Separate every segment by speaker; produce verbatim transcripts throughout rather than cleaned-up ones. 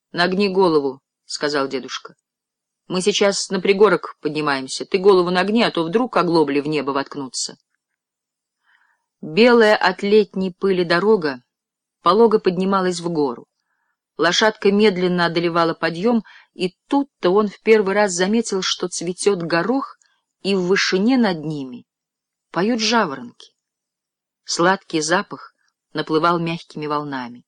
Speaker 1: — Нагни голову, — сказал дедушка. — Мы сейчас на пригорок поднимаемся. Ты голову нагни, а то вдруг оглобли в небо воткнутся. Белая от летней пыли дорога полого поднималась в гору. Лошадка медленно одолевала подъем, и тут-то он в первый раз заметил, что цветет горох, и в вышине над ними поют жаворонки. Сладкий запах наплывал мягкими волнами.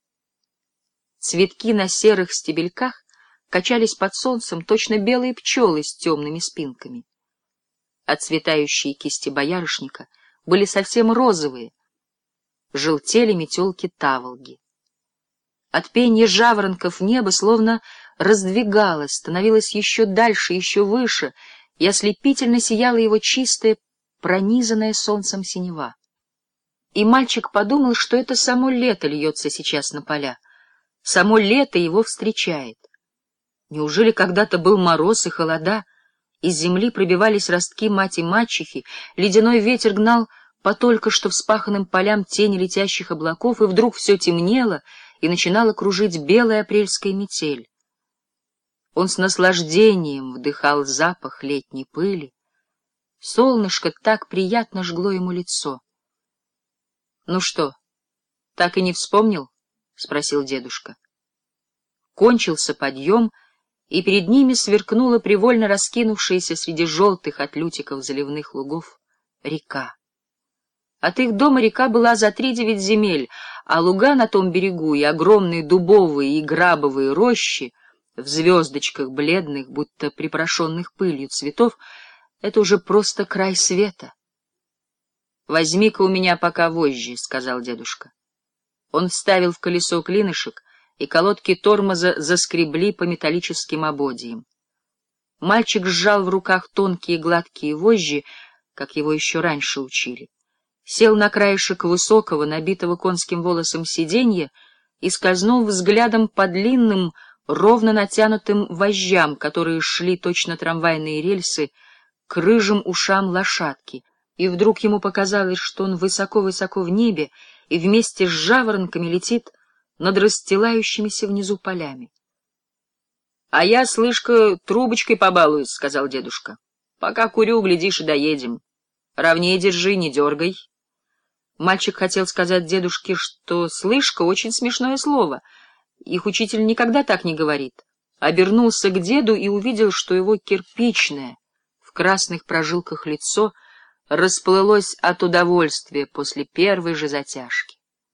Speaker 1: Цветки на серых стебельках качались под солнцем, точно белые пчелы с темными спинками. Отцветающие кисти боярышника были совсем розовые, желтели метелки таволги. От пения жаворонков небо словно раздвигалось, становилось еще дальше, еще выше, и ослепительно сияла его чистая, пронизанная солнцем синева. И мальчик подумал, что это само лето льется сейчас на поля, само лето его встречает. Неужели когда-то был мороз и холода, из земли пробивались ростки мать и мачехи, ледяной ветер гнал по только что вспаханным полям тени летящих облаков, и вдруг все темнело, и начинала кружить белая апрельская метель. Он с наслаждением вдыхал запах летней пыли. Солнышко так приятно жгло ему лицо. — Ну что, так и не вспомнил? — спросил дедушка. Кончился подъем, и перед ними сверкнула привольно раскинувшаяся среди желтых от лютиков заливных лугов река. От их дома река была за три девять земель, а луга на том берегу и огромные дубовые и грабовые рощи в звездочках бледных, будто припорошенных пылью цветов, это уже просто край света. — Возьми-ка у меня пока вожжи, — сказал дедушка. Он вставил в колесо клинышек, и колодки тормоза заскребли по металлическим ободьям. Мальчик сжал в руках тонкие гладкие вожжи, как его еще раньше учили, сел на краешек высокого, набитого конским волосом сиденья и скользнул взглядом по длинным, ровно натянутым вожжам, которые шли точно трамвайные рельсы, к рыжим ушам лошадки, и вдруг ему показалось, что он высоко-высоко в небе и вместе с жаворонками летит над расстилающимися внизу полями. — А я, слышка, трубочкой побалуюсь, — сказал дедушка. — Пока курю, глядишь, и доедем. Ровнее держи, не дергай. Мальчик хотел сказать дедушке, что «слышка» — очень смешное слово. Их учитель никогда так не говорит. Обернулся к деду и увидел, что его кирпичное, в красных прожилках лицо расплылось от удовольствия после первой же затяжки.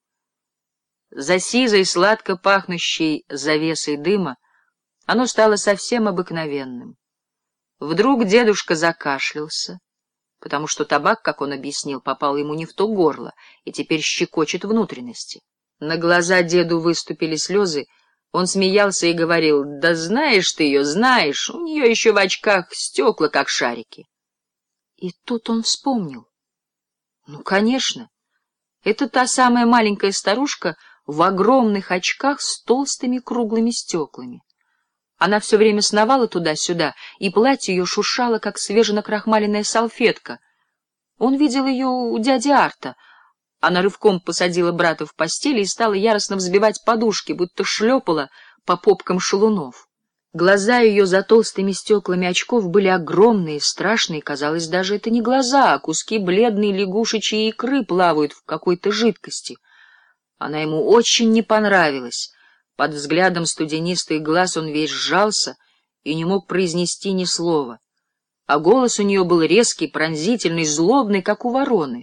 Speaker 1: За сизой, сладко пахнущей завесой дыма оно стало совсем обыкновенным. Вдруг дедушка закашлялся, потому что табак, как он объяснил, попал ему не в то горло и теперь щекочет внутренности. На глаза деду выступили слезы, он смеялся и говорил: «Да знаешь ты ее, знаешь, у нее еще в очках стекла, как шарики». И тут он вспомнил. Ну, конечно, это та самая маленькая старушка в огромных очках с толстыми круглыми стеклами. Она все время сновала туда-сюда, и платье ее шуршало, как свеженакрахмаленная салфетка. Он видел ее у дяди Арта. Она рывком посадила брата в постели и стала яростно взбивать подушки, будто шлепала по попкам шалунов. Глаза ее за толстыми стеклами очков были огромные, страшные, казалось, даже это не глаза, а куски бледной лягушечьей икры плавают в какой-то жидкости. Она ему очень не понравилась. Под взглядом студенистых глаз он весь сжался и не мог произнести ни слова. А голос у нее был резкий, пронзительный, злобный, как у вороны.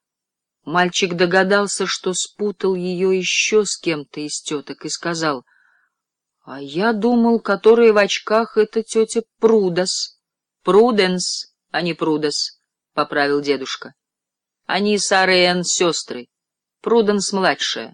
Speaker 1: Мальчик догадался, что спутал ее еще с кем-то из теток, и сказал: — А я думал, которая в очках — это тетя Прудос. — Пруденс, а не Прудос, — поправил дедушка. — Они Сара и Энн сестры. Пруденс младшая.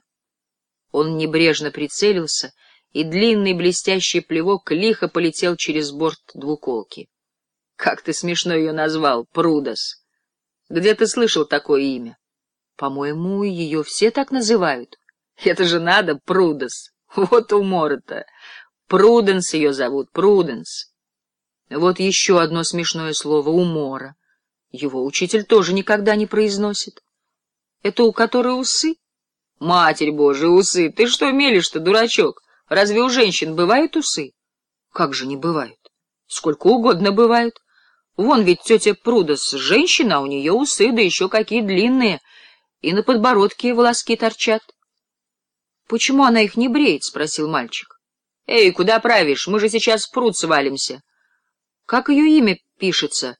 Speaker 1: Он небрежно прицелился, и длинный блестящий плевок лихо полетел через борт двуколки. — Как ты смешно ее назвал, Прудос! Где ты слышал такое имя? — По-моему, ее все так называют. — Это же надо, Прудос! Вот умора-то! Пруденс ее зовут, Пруденс. Вот еще одно смешное слово — умора. Его учитель тоже никогда не произносит. Это у которой усы? Матерь Божия, усы! Ты что мелешь-то, дурачок? Разве у женщин бывают усы? Как же не бывают? Сколько угодно бывают. Вон ведь тетя Прудос женщина, у нее усы, да еще какие длинные, и на подбородке волоски торчат. — Почему она их не бреет? — спросил мальчик. — Эй, куда правишь? Мы же сейчас в пруд свалимся. — Как ее имя пишется?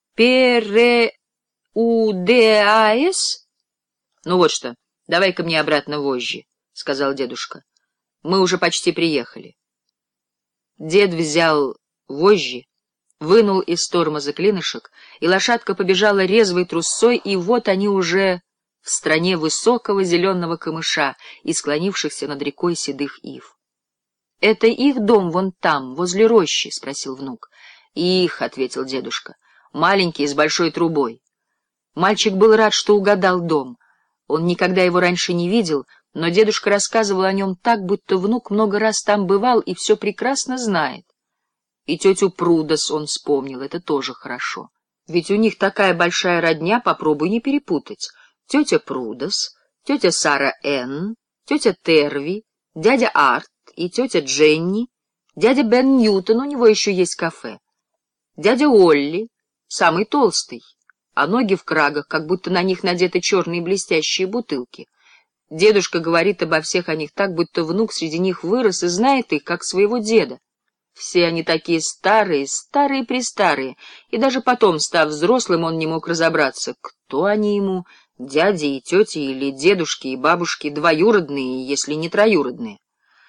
Speaker 1: Пе-ре-у-де-а-эс? — Ну вот что, давай-ка мне обратно вожжи, — сказал дедушка. — Мы уже почти приехали. Дед взял вожжи, вынул из тормоза клинышек, и лошадка побежала резвой трусцой, и вот они уже в стране высокого зеленого камыша и склонившихся над рекой седых ив. — Это их дом вон там, возле рощи? — спросил внук. — Их, — ответил дедушка, — маленький, с большой трубой. Мальчик был рад, что угадал дом. Он никогда его раньше не видел, но дедушка рассказывал о нем так, будто внук много раз там бывал и все прекрасно знает. И тетю Прудос он вспомнил, это тоже хорошо. Ведь у них такая большая родня, попробуй не перепутать. Тетя Прудос, тетя Сара Энн, тетя Терви, дядя Арт и тетя Дженни, дядя Бен Ньютон, у него еще есть кафе, дядя Олли, самый толстый, а ноги в крагах, как будто на них надеты черные блестящие бутылки. Дедушка говорит обо всех о них так, будто внук среди них вырос и знает их, как своего деда. Все они такие старые, старые-престарые, и даже потом, став взрослым, он не мог разобраться, кто они ему, дяди и тети или дедушки и бабушки, двоюродные, если не троюродные.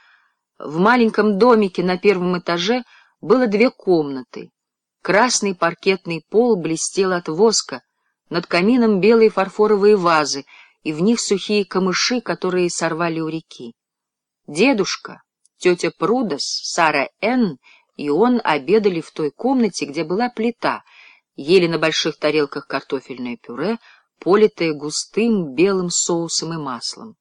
Speaker 1: В маленьком домике на первом этаже было две комнаты. Красный паркетный пол блестел от воска, над камином белые фарфоровые вазы, и в них сухие камыши, которые сорвали у реки. Дедушка, тетя Прудос, Сара Энн и он обедали в той комнате, где была плита, ели на больших тарелках картофельное пюре, политое густым белым соусом и маслом.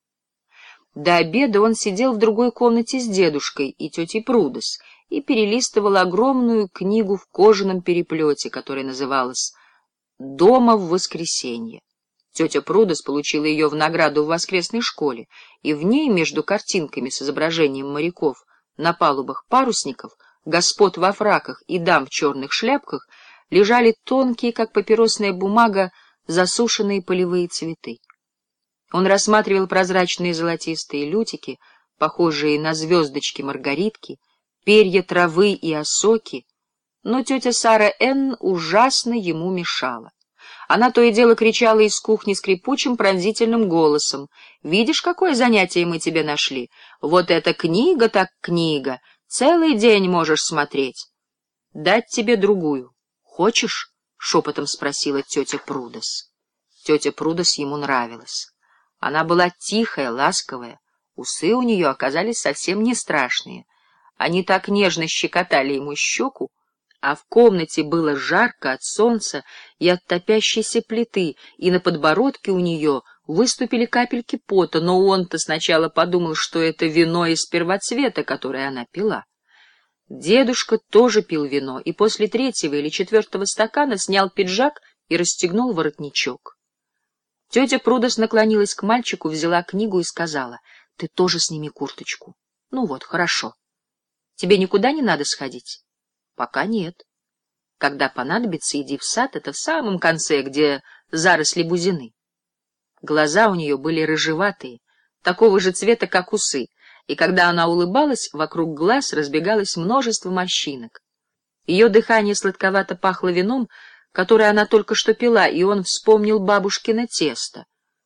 Speaker 1: До обеда он сидел в другой комнате с дедушкой и тетей Прудос и перелистывал огромную книгу в кожаном переплете, которая называлась «Дома в воскресенье». Тетя Прудос получила ее в награду в воскресной школе, и в ней, между картинками с изображением моряков на палубах парусников, господ во фраках и дам в черных шляпках, лежали тонкие, как папиросная бумага, засушенные полевые цветы. Он рассматривал прозрачные золотистые лютики, похожие на звездочки-маргаритки, перья травы и осоки, но тетя Сара Энн ужасно ему мешала. Она то и дело кричала из кухни скрипучим пронзительным голосом: «Видишь, какое занятие мы тебе нашли? Вот эта книга так книга! Целый день можешь смотреть. Дать тебе другую. Хочешь?» — шепотом спросила тетя Прудос. Тетя Прудос ему нравилась. Она была тихая, ласковая, усы у нее оказались совсем не страшные. Они так нежно щекотали ему щеку, а в комнате было жарко от солнца и от топящейся плиты, и на подбородке у нее выступили капельки пота, но он-то сначала подумал, что это вино из первоцвета, которое она пила. Дедушка тоже пил вино, и после третьего или четвертого стакана снял пиджак и расстегнул воротничок. Тетя Прудос наклонилась к мальчику, взяла книгу и сказала: «Ты тоже сними курточку». «Ну вот, хорошо. Тебе никуда не надо сходить?» «Пока нет. Когда понадобится, иди в сад, это в самом конце, где заросли бузины». Глаза у нее были рыжеватые, такого же цвета, как усы, и когда она улыбалась, вокруг глаз разбегалось множество морщинок. Ее дыхание сладковато пахло вином, которое она только что пила, и он вспомнил бабушкино тесто.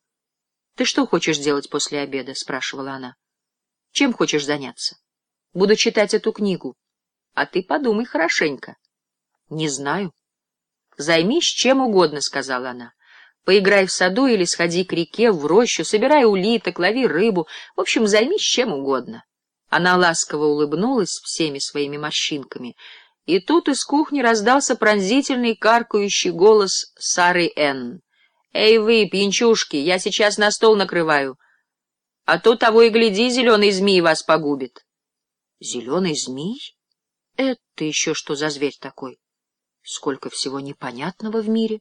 Speaker 1: — Ты что хочешь делать после обеда? — спрашивала она. — Чем хочешь заняться? — Буду читать эту книгу. — А ты подумай хорошенько. — Не знаю. — Займись чем угодно, — сказала она. — Поиграй в саду или сходи к реке, в рощу, собирай улиток, лови рыбу. В общем, займись чем угодно. Она ласково улыбнулась всеми своими морщинками, и тут из кухни раздался пронзительный каркающий голос Сары Энн. «Эй вы, пьянчушки, я сейчас на стол накрываю, а то того и гляди, зеленый змей вас погубит». «Зеленый змей? Это еще что за зверь такой? Сколько всего непонятного в мире!»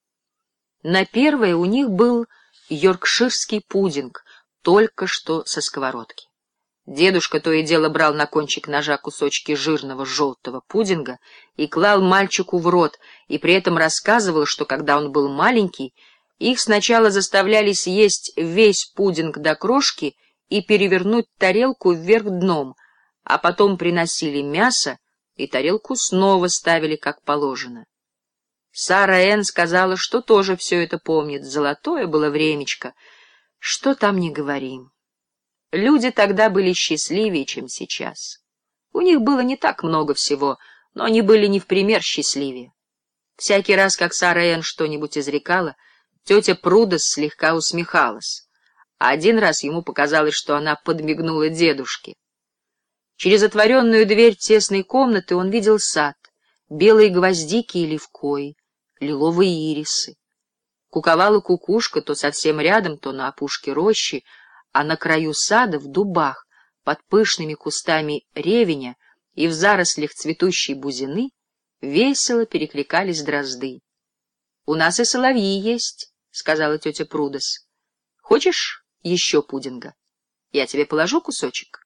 Speaker 1: На первое у них был йоркширский пудинг, только что со сковородки. Дедушка то и дело брал на кончик ножа кусочки жирного желтого пудинга и клал мальчику в рот, и при этом рассказывал, что когда он был маленький, их сначала заставляли съесть весь пудинг до крошки и перевернуть тарелку вверх дном, а потом приносили мясо, и тарелку снова ставили как положено. Сара Энн сказала, что тоже все это помнит. Золотое было времечко. Что там не говорим. Люди тогда были счастливее, чем сейчас. У них было не так много всего, но они были не в пример счастливее. Всякий раз, как Сара Энн что-нибудь изрекала, тетя Прудос слегка усмехалась, а один раз ему показалось, что она подмигнула дедушке. Через отворенную дверь тесной комнаты он видел сад, белые гвоздики и левкои, лиловые ирисы. Куковала кукушка то совсем рядом, то на опушке рощи, а на краю сада, в дубах, под пышными кустами ревеня и в зарослях цветущей бузины, весело перекликались дрозды. — У нас и соловьи есть, — сказала тетя Прудос. — Хочешь еще пудинга? Я тебе положу кусочек.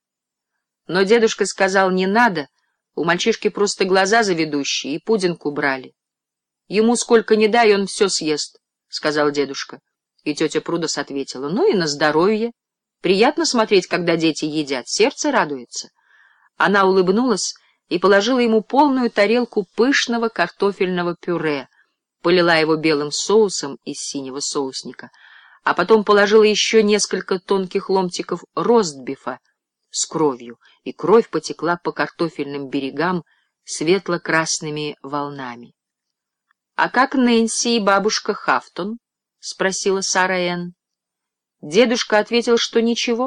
Speaker 1: Но дедушка сказал, не надо, у мальчишки просто глаза заведущие, и пудинг убрали. — Ему сколько ни дай, он все съест, — сказал дедушка. И тетя Прудос ответила, — ну и на здоровье. Приятно смотреть, когда дети едят, сердце радуется. Она улыбнулась и положила ему полную тарелку пышного картофельного пюре, полила его белым соусом из синего соусника, а потом положила еще несколько тонких ломтиков ростбифа с кровью, и кровь потекла по картофельным берегам светло-красными волнами. — А как Нэнси и бабушка Хафтон? — спросила Сара Энн. Дедушка ответил, что ничего,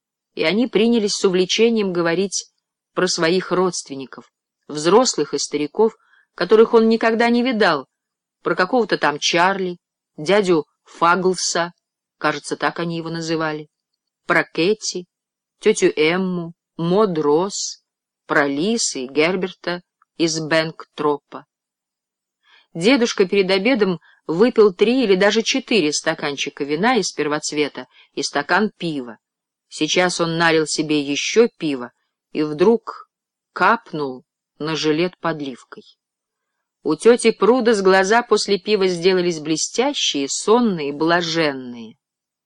Speaker 1: и они принялись с увлечением говорить про своих родственников, взрослых и стариков, которых он никогда не видал, про какого-то там Чарли, дядю Фагглса, кажется, так они его называли, про Кэти, тетю Эмму, Мод Росс, про Лисы и Герберта из Бэнктропа. Дедушка перед обедом выпил три или даже четыре стаканчика вина из первоцвета и стакан пива. Сейчас он налил себе еще пива и вдруг капнул на жилет подливкой. У тети Прудос глаза после пива сделались блестящие, сонные, блаженные.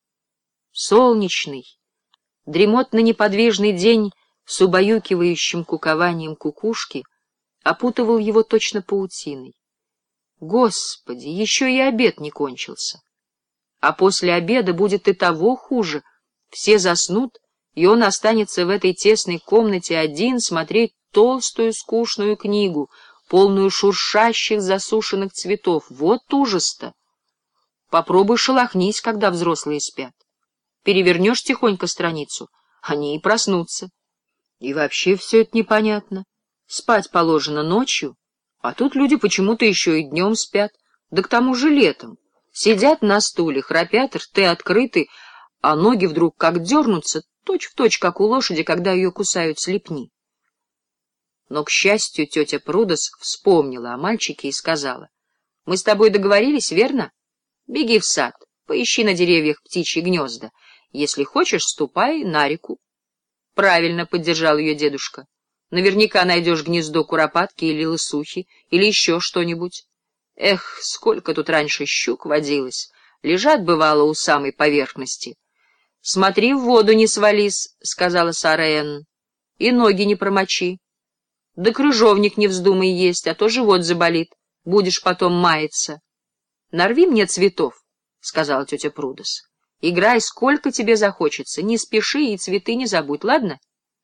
Speaker 1: Солнечный, дремотно-неподвижный день с убаюкивающим кукованием кукушки опутывал его точно паутиной. Господи, еще и обед не кончился. А после обеда будет и того хуже. Все заснут, и он останется в этой тесной комнате один смотреть толстую скучную книгу, полную шуршащих засушенных цветов. Вот ужас-то! Попробуй шелохнись, когда взрослые спят. Перевернешь тихонько страницу, они и проснутся. И вообще все это непонятно. Спать положено ночью, а тут люди почему-то еще и днем спят, да к тому же летом. Сидят на стуле, храпят, рты открыты, а ноги вдруг как дернутся, точь-в-точь, как у лошади, когда ее кусают слепни. Но, к счастью, тетя Прудос вспомнила о мальчике и сказала: — Мы с тобой договорились, верно? Беги в сад, поищи на деревьях птичьи гнезда. Если хочешь, ступай на реку. — Правильно, — поддержал ее дедушка. Наверняка найдешь гнездо куропатки или лысухи, или еще что-нибудь. Эх, сколько тут раньше щук водилось, лежат, бывало, у самой поверхности. — Смотри, в воду не свались, — сказала Сара Энн, — и ноги не промочи. Да крыжовник не вздумай есть, а то живот заболит, будешь потом маяться. — Нарви мне цветов, — сказала тетя Прудос. — Играй, сколько тебе захочется, не спеши и цветы не забудь, ладно?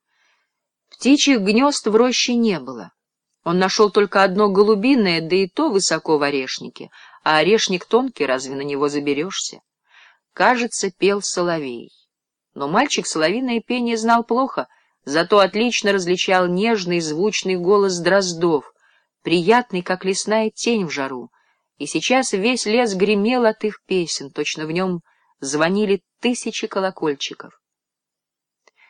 Speaker 1: Птичьих гнезд в роще не было. Он нашел только одно голубиное, да и то высоко в орешнике, а орешник тонкий, разве на него заберешься? Кажется, пел соловей. Но мальчик соловиное пение знал плохо, зато отлично различал нежный звучный голос дроздов, приятный, как лесная тень в жару, и сейчас весь лес гремел от их песен, точно в нем звонили тысячи колокольчиков.